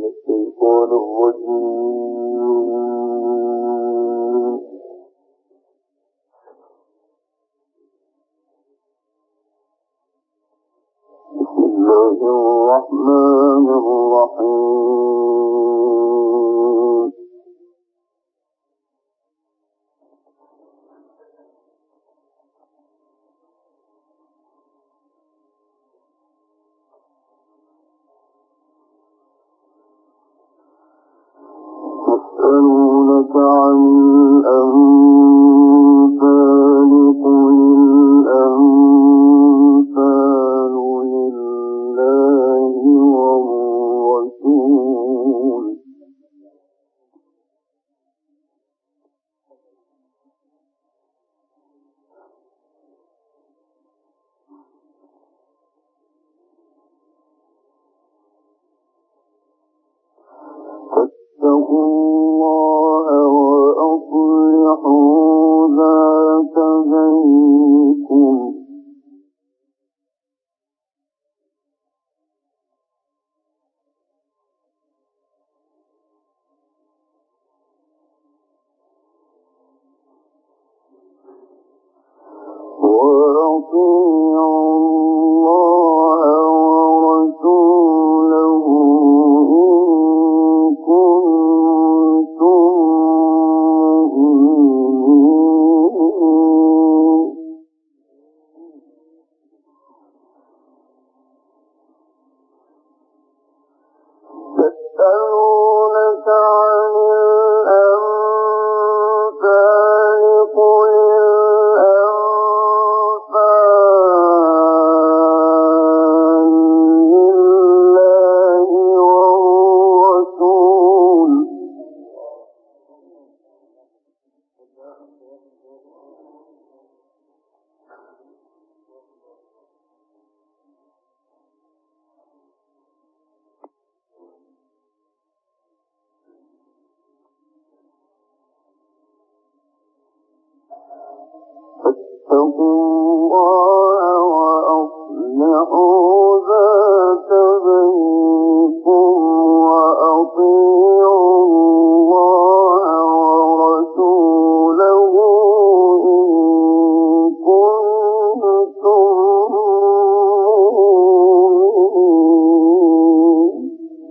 الشيطان الرجيم. بسم الله الرحمن الرحيم. يسألونك عن الأنفال قل الأنفال لله والرسول فاتقوا الله وأصلحوا ذات بينكم وأطيعوا الله ورسوله إن كنتم مؤمنين. يسألونك عن الأنفال قل الأنفال لله والرسول فاتقوا الله وأصلحوا ذات بينكم وأطيعوا الله ورسوله إن كنتم مؤمنين.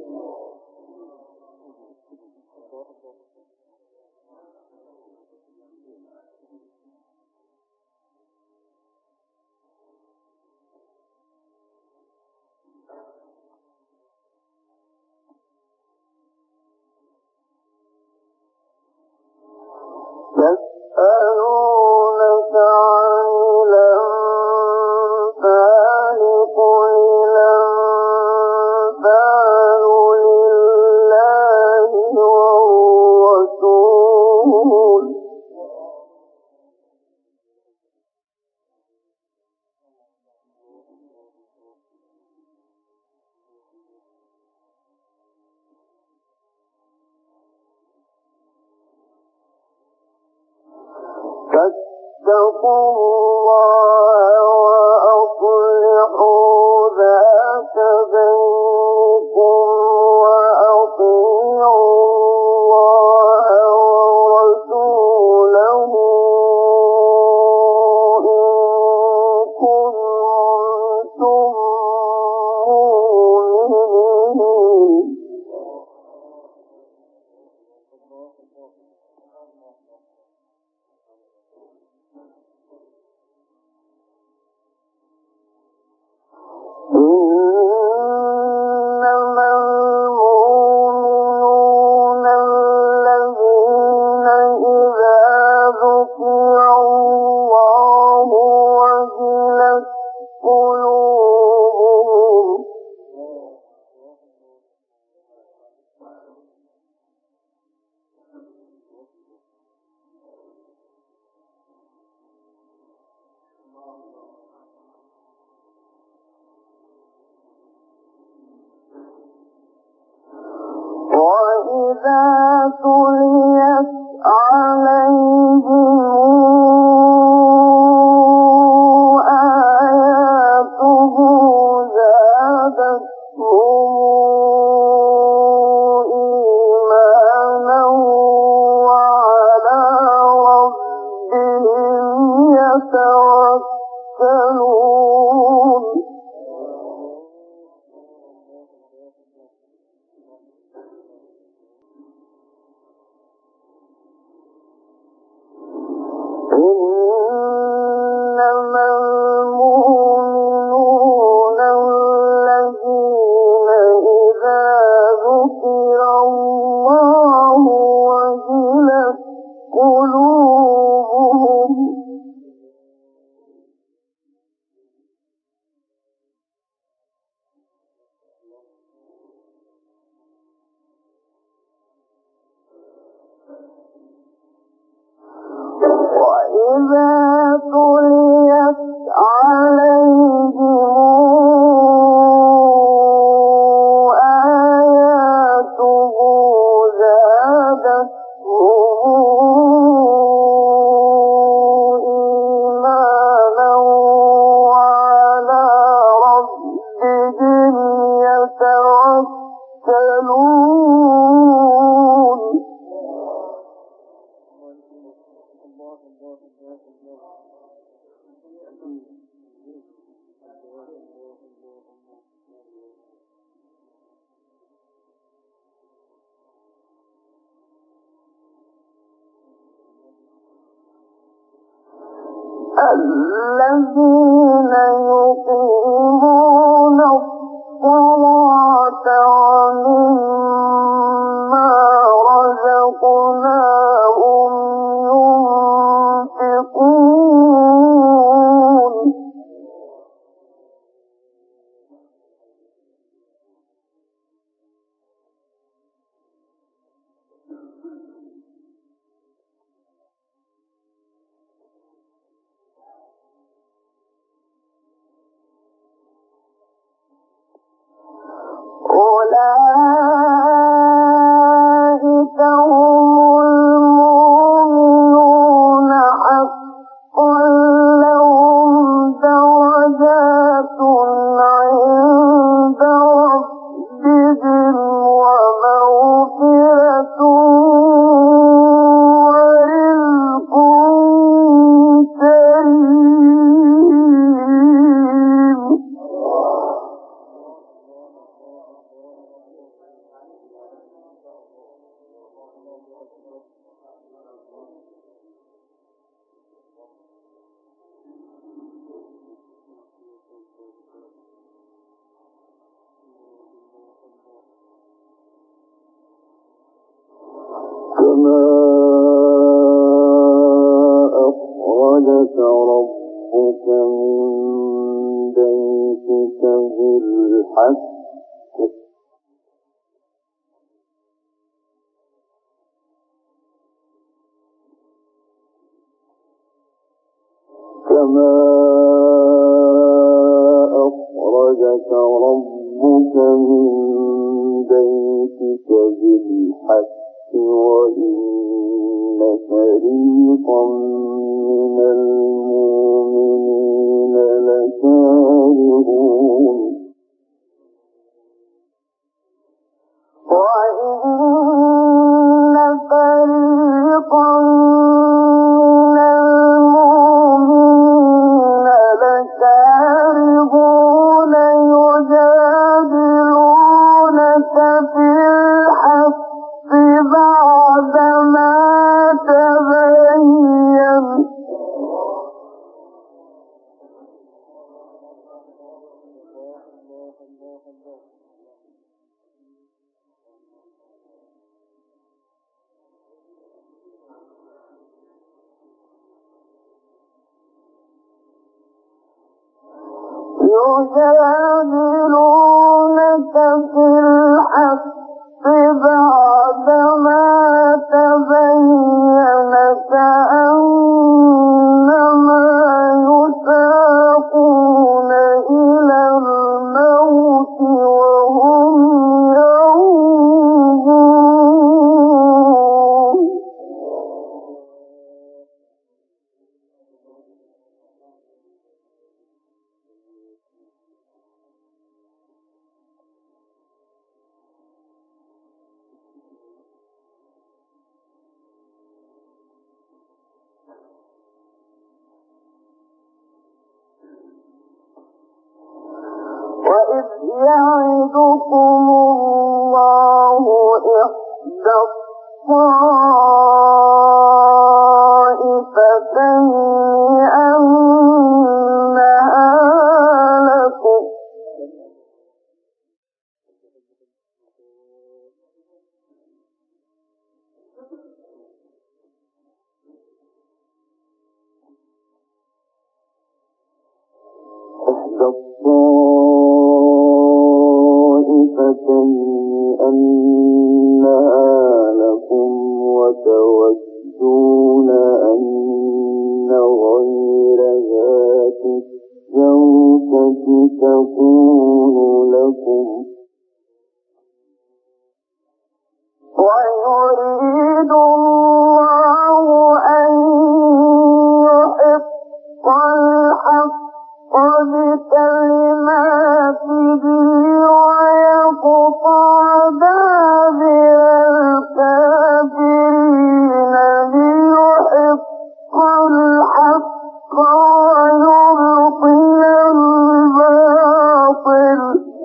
يسألونك عن الأنفال قل الأنفال لله والرسول فاتقوا الله وأصلحوا ذات بينكم وأطيعوا الله ورسوله إن كنتم مؤمنين. إنما المؤمنون الذين إذا ذكر الله وجلت قلوبهم وإذا تليت عليهم آياته زادتهم الذين يقيمون الصلاة ومما رزقناهم ينفقون أولئك هم المؤمنون حقا لهم درجات عند ربهم ومغفرة ورزق كريم. كما أخرجك ربك من بيتك بالحق كما أخرجك ربك من بيتك بالحق وإن فريقا من المؤمنين لكارهون وإن فريقا من المؤمنين لكارهون يجادلونك في الحق بعدما تبين يجادلونك في الحق بعدما تبين كأنما يساقون إلى الموت وهم ينظرون وإذ يعدكم الله إحدى الطائفتين أنها لكم إحدى أنها لكم وتودون أن تكون لكم ويريد الله أن يحق الحق بكلماته ويقطع دابر الكافرين ليحق الحق ويبطل الباطل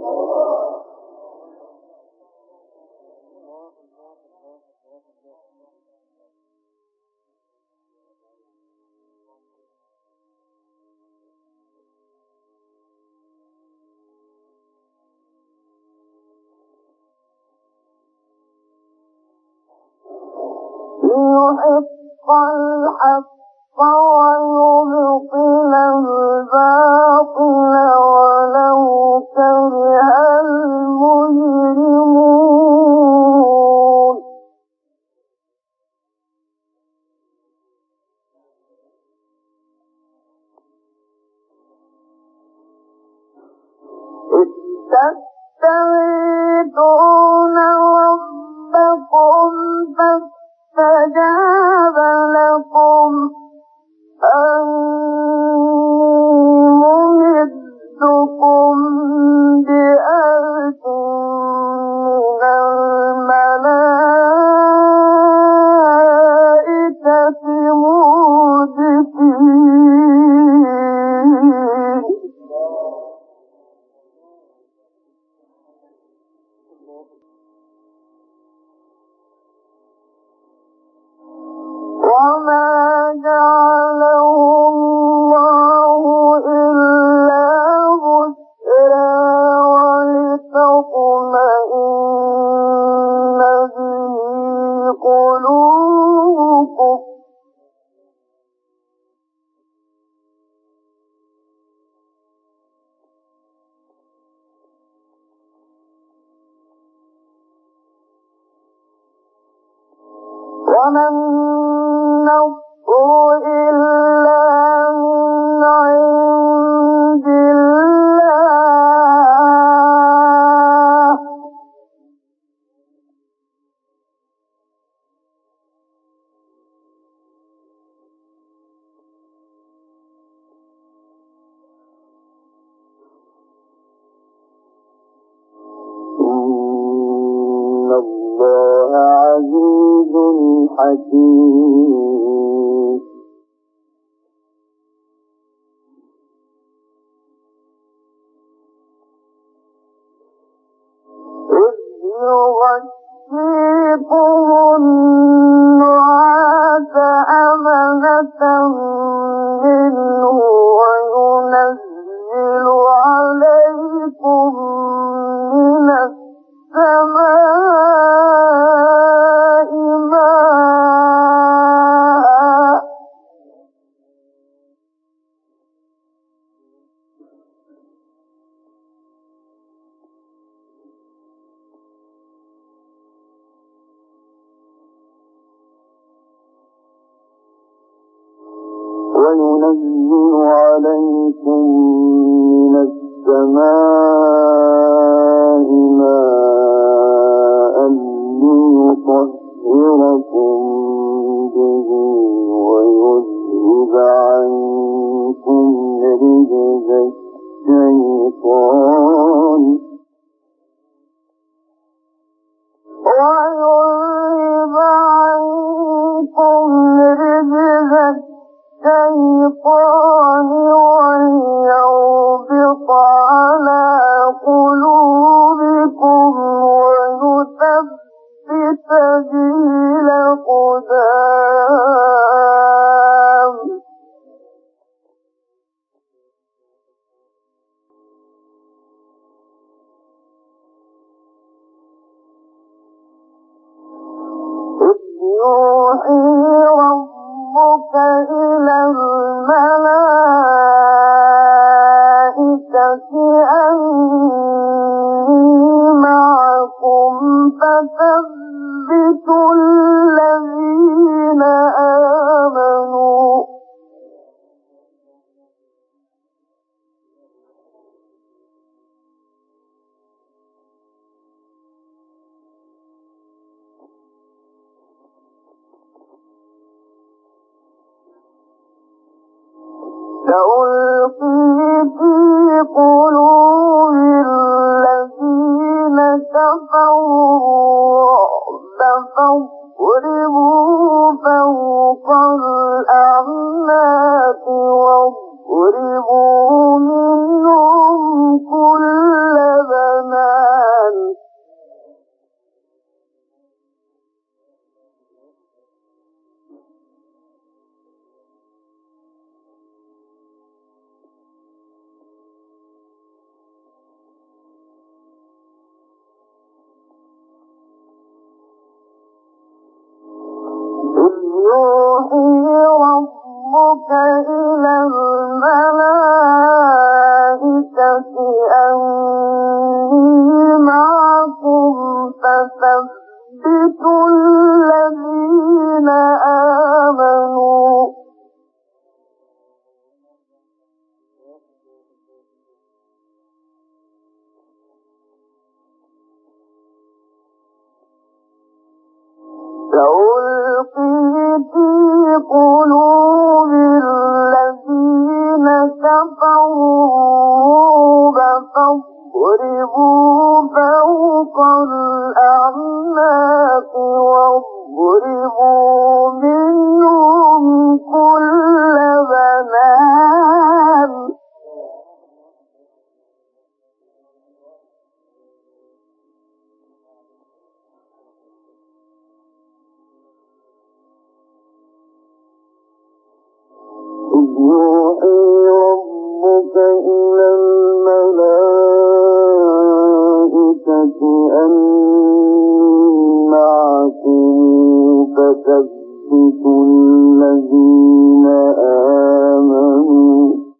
ليحق الحق ويبطل الباطل ولو كره المجرمون إذ تستغيثون ربكم فاستجاب لكم أني ممدكم بألف من الملائكة مردفين وما جعله الله إلا بشرى ولتطمئن به قلوبكم وما النصر إلا من عند الله إن الله عزيز حكيم إذ يغشيكم النعاس أمنة منه وينزل عليكم من السماء ماء وينزل عليكم من السماء ماء ليطهركم به ويذهب عنكم رجز الشيطان ويذهب عنكم رجز الشيطان ويربط على قلوبكم ويثبت به الأقدام إذ يوحي ربك إلى الملائكة أني معكم فثبتوا الذين آمنوا سألقي في قلوب الذين كفروا الرعب فاضربوا فوق الأعناق واضربوا منهم كل بنان يوحي ربك إلى الملائكة أني معكم فثبتوا الذين آمنوا سألقي في قلوب الذين كفروا الرعب فاضربوا فوق الأعناق واضربوا منهم كل بنان يوحي ربك إلى الملائكة أني معكم فثبتوا الذين آمنوا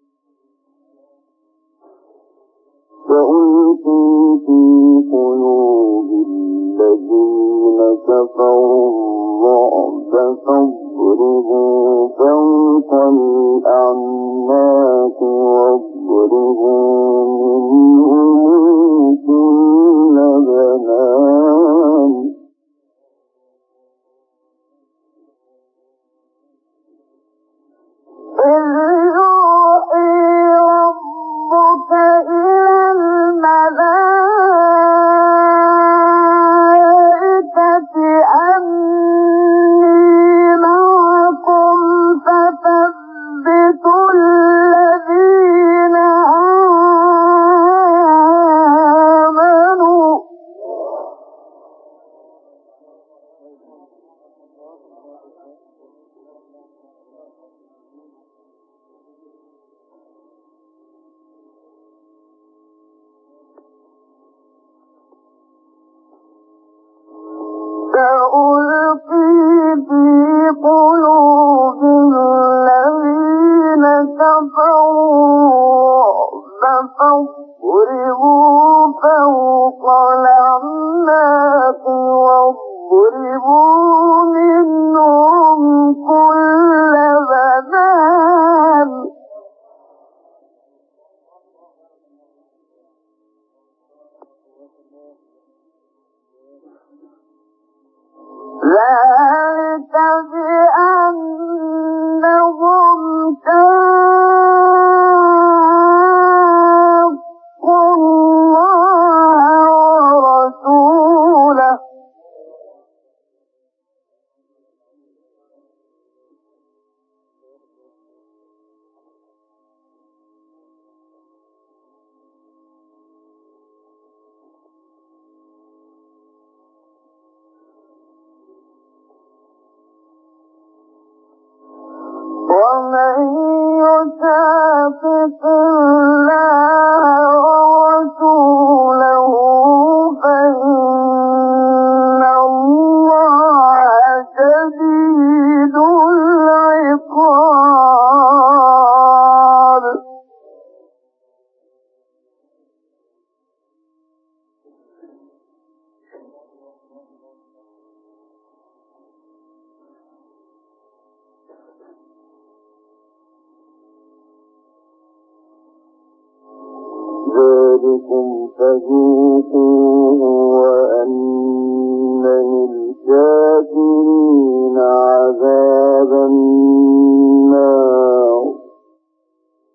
سألقي في قلوب الذين كفروا الرعب فاضربوا فوق الأعناق واضربوا منهم كل بنان إذ يوحي ربك إلى الملائكة أني معكم فثبتوا الذين آمنوا سألقي في قلوب الذين كفروا الرعب فاضربوا فوق الأعناق واضربوا منهم كل بنان ذلك بأنهم شاقوا الله ورسوله ومن يشاقق الله ورسوله فإن الله شديد العقاب ذلكم فذوقوه وأن للكافرين عذاب النار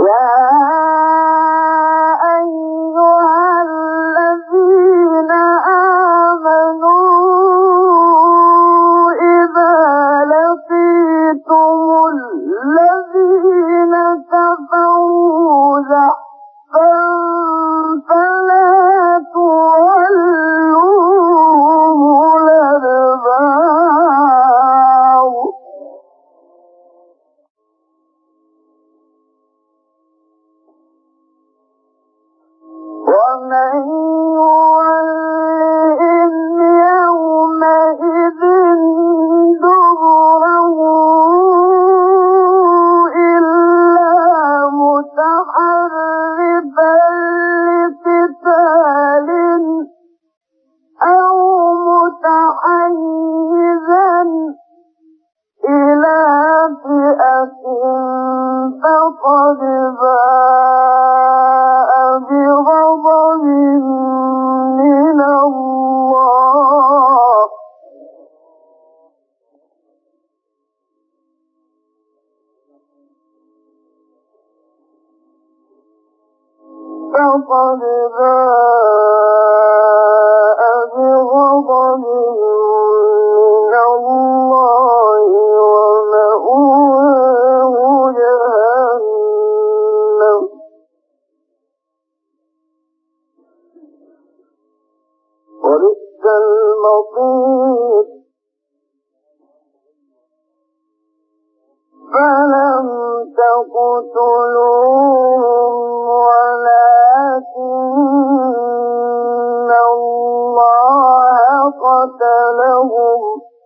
فقد باء بغضب من الله ومأواه جهنم وبئس المصير فلم تقتلوهم ولكن الله قتلهم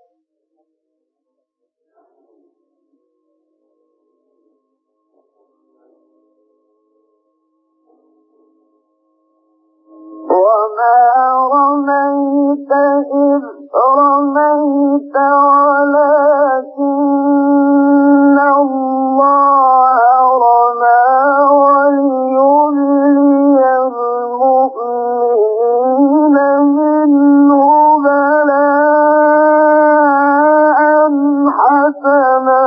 وما رميت إذ رميت ولكن الله رمى وليبلي المؤمنين منه بلاء حسنا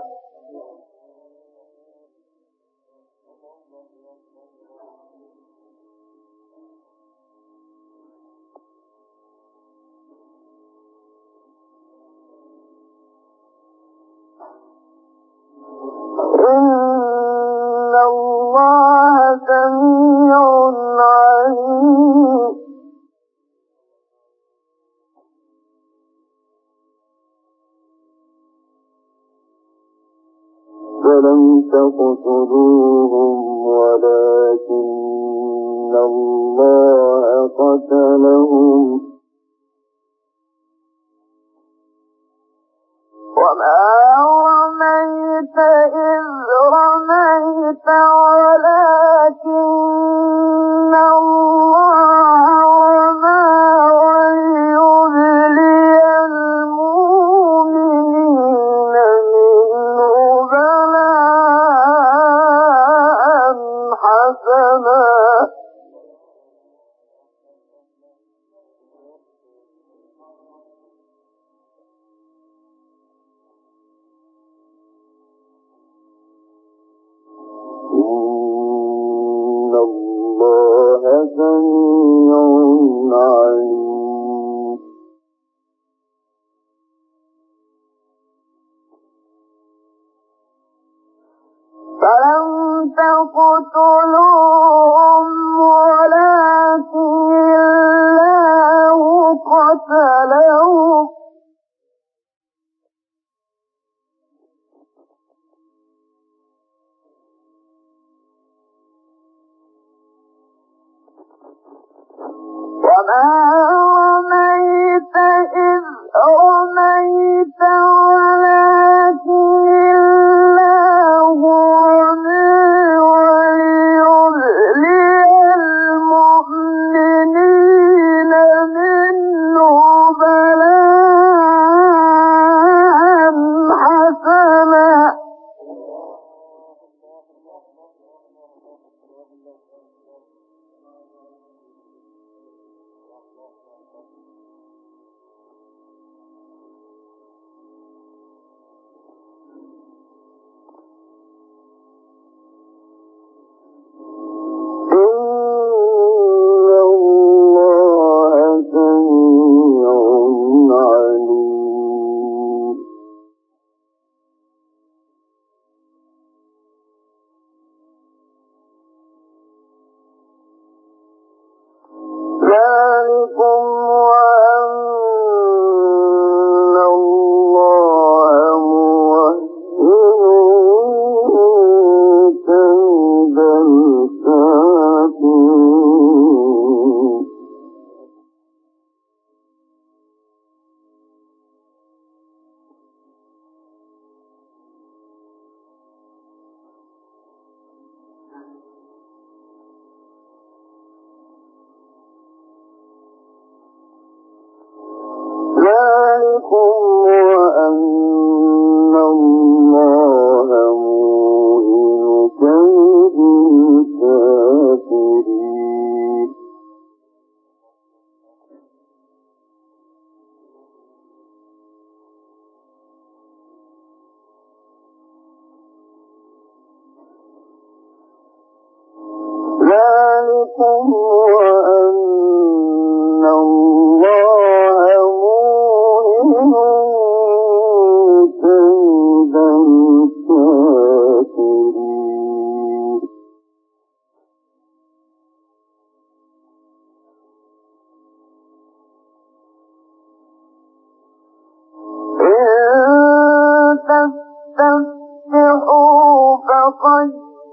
إن الله سميع عليم فلم تقتلوهم ولكن الله قتلهم وما رميت إذ رميت ولكن الله رمى وليبلي المؤمنين منه بلاء حسنا إن الله سميع عليم فلم تقتلوهم ولكن الله قتلهم وما رميت إذ رميت ولكن الله رمى وليبلي المؤمنين منه بلاء حسنا ذلكم وأن الله موهن كيد الكافرين. إن تستفتحوا فقد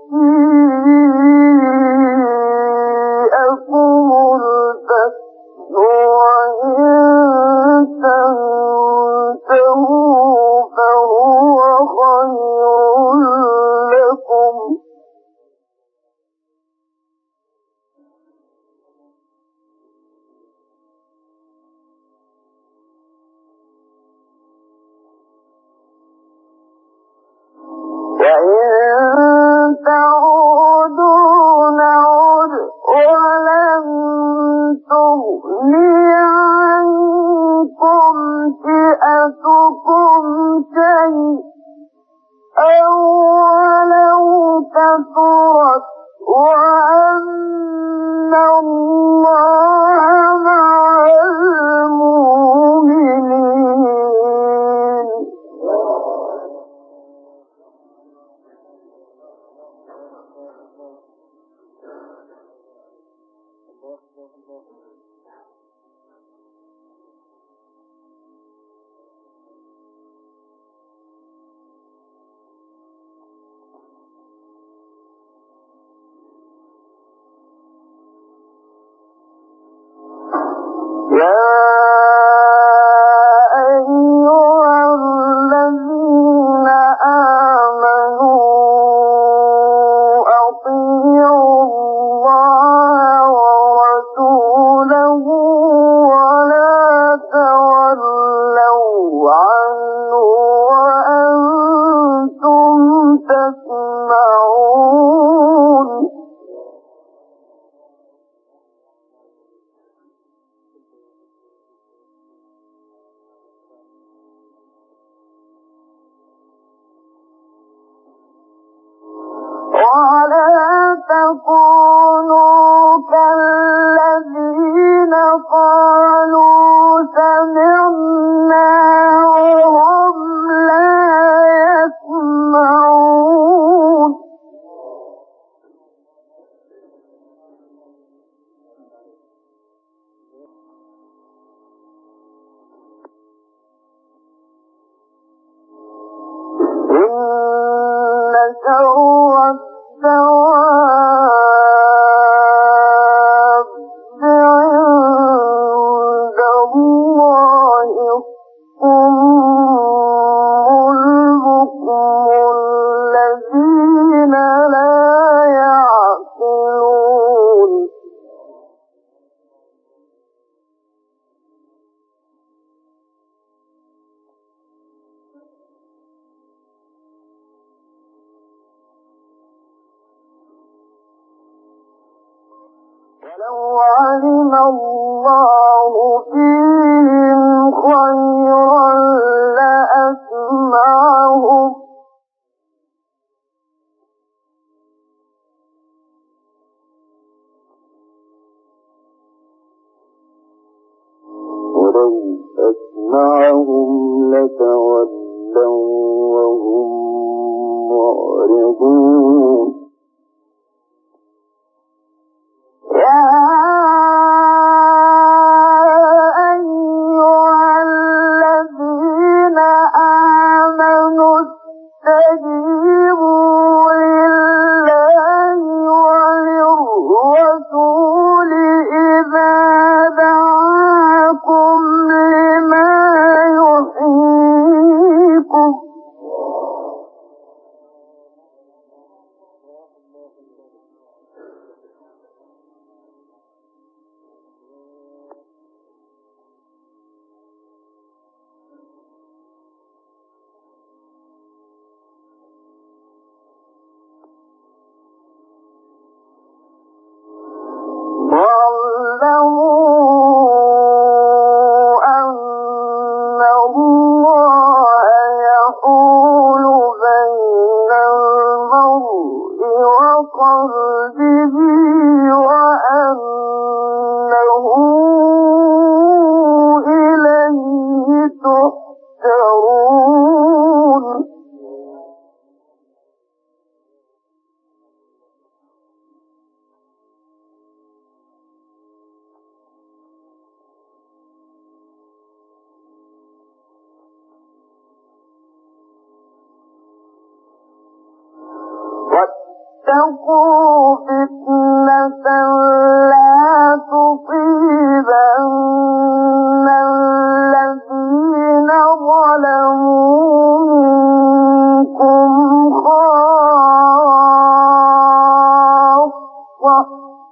جاءكم الفتح وإن تنتهوا فهو خير لكم وإن تعودوا نعد ولن تغني عنكم فئتكم شيئا ولو كثرت وأن الله مع المؤمنين. يا أيها الذين آمنوا أطيعوا الله ورسوله ولا تولوا عنه وأنتم تسمعون. ولا تكونوا كالذين قالوا سمعنا وهم لا يسمعون. إن شر الدواب عند الله الصم البكم الذين لا يعقلون. ولو علم الله فيهم خيرا لأسمعهم ولو أسمعهم لتولوا وهم معرضون. يا أيها الذين آمنوا استجيبوا لله وللرسول إذا دعاكم لما يحييكم. قلبه وأنه إليه تحشرون واتقوا فتنة لا تصيبن الذين ظلموا منكم خاصة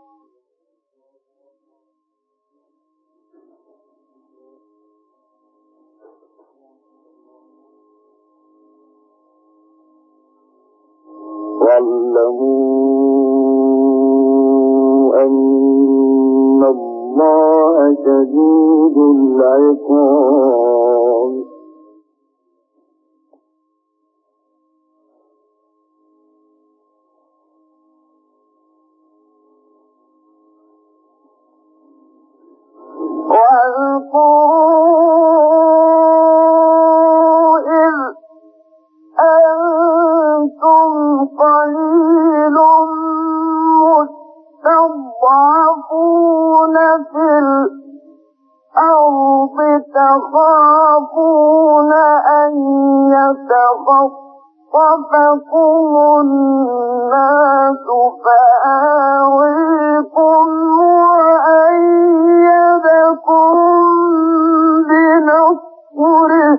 واعلموا أن الله شديد العقاب واذكروا إذ أنتم قليل مستضعفون في الأرض تخافون أن يتخطفكم الناس فآويكم وأيدكم بنصره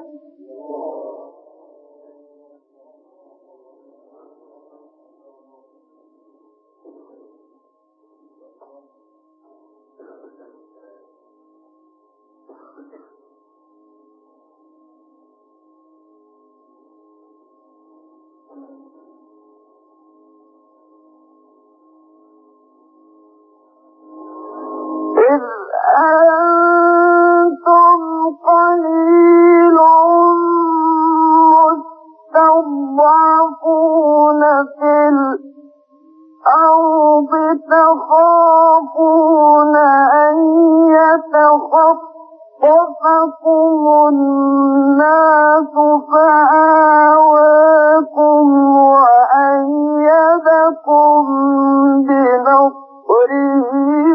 إذ أنتم قليل مستضعفون في الأرض تخافون أن يتخطفكم الناس فآواكم وأيدكم بنصره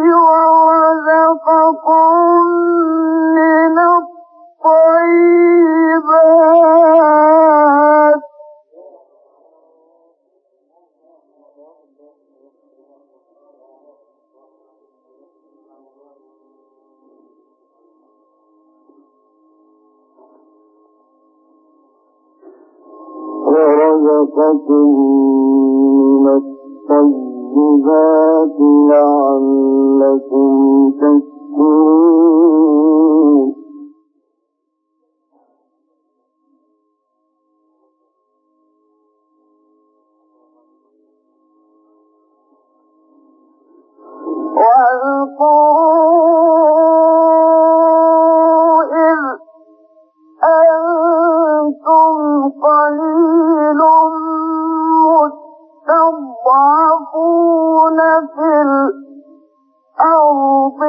ورزقكم من الطيبات لعلكم تشكرون واذكروا إذ أنتم قليل مستضعفون في الأرض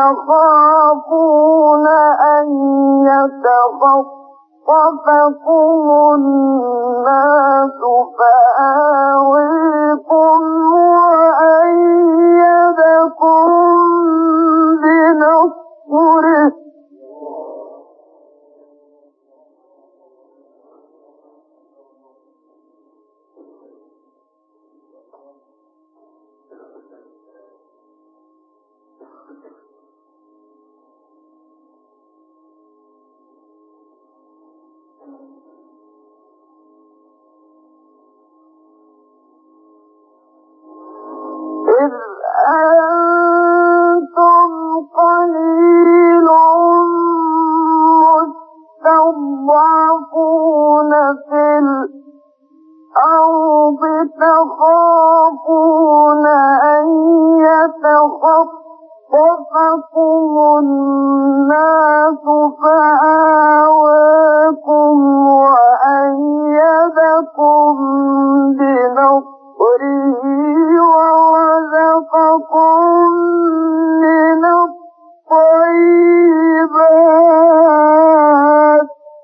تخافون أن يتخطفكم الناس فآويكم وأيدكم بنصره إذ أنتم قليل مستضعفون في الأرض تخافون أن يتخطفكم الناس فآواكم رزقكم من الطيبات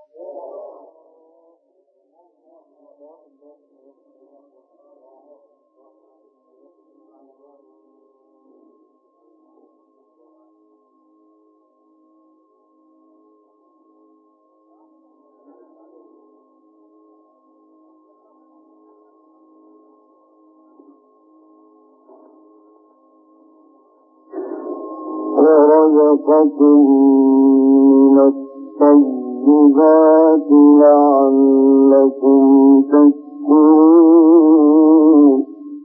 لعلكم تشكرون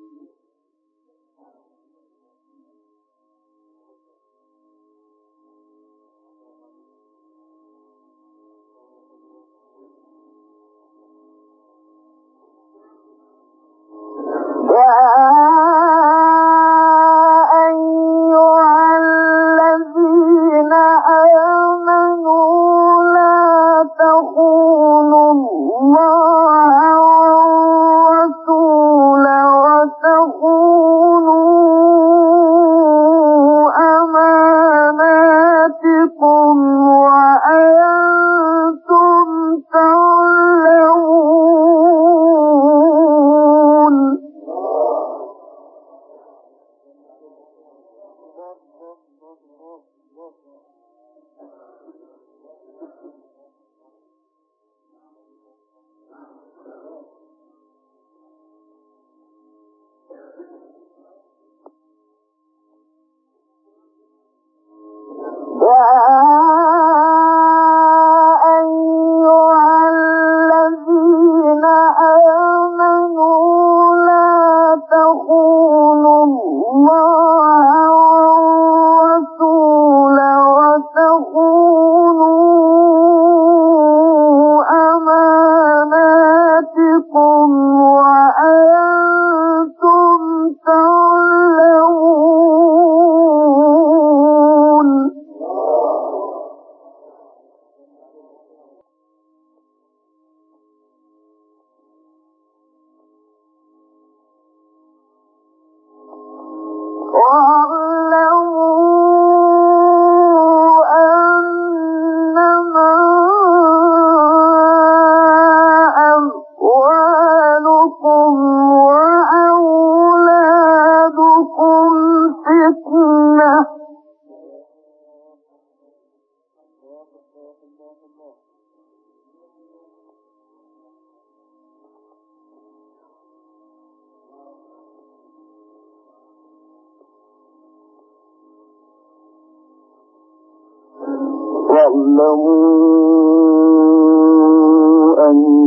واعلموا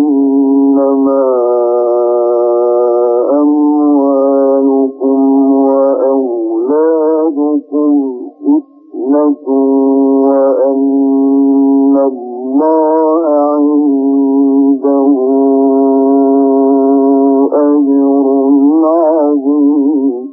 أنما أموالكم وأولادكم فتنة وأن الله عنده أجر عظيم.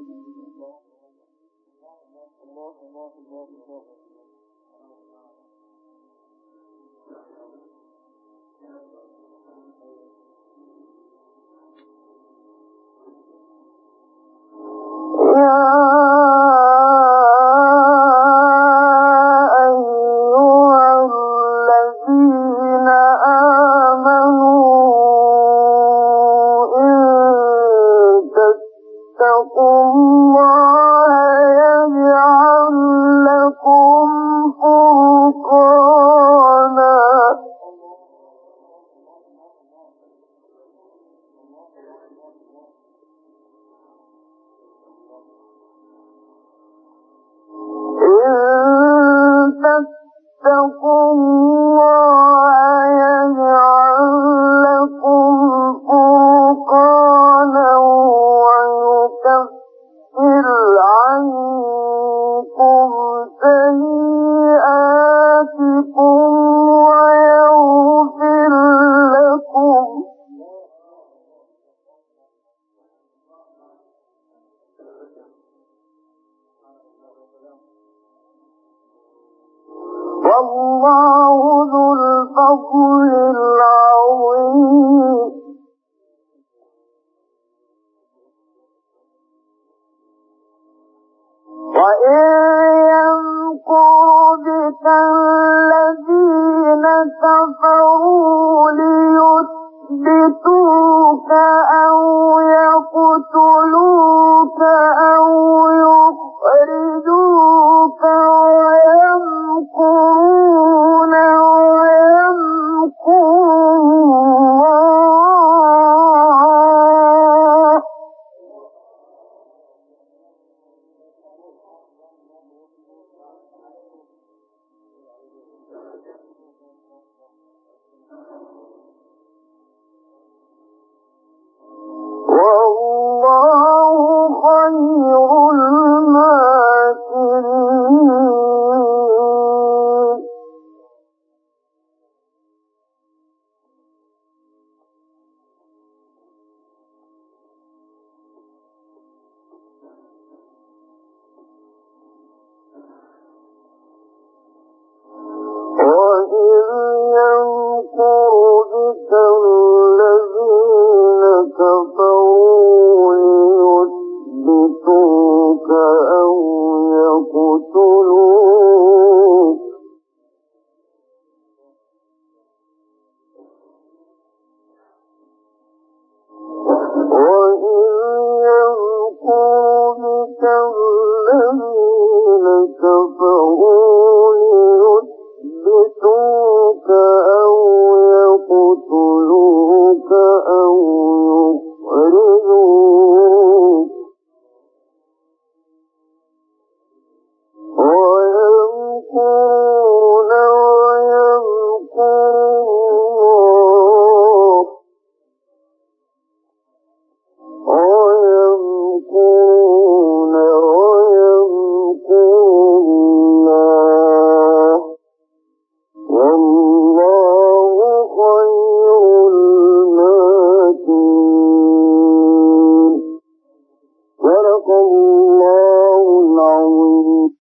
والله ذو الفضل العظيم. وإن يمكر بك الذين كفروا ليثبتوك أو يقتلوك أو يخرجوك ويمكرون ويمكر الله والله خير الماكرين وإذ يمكر بك الذين كفروا ليثبتوك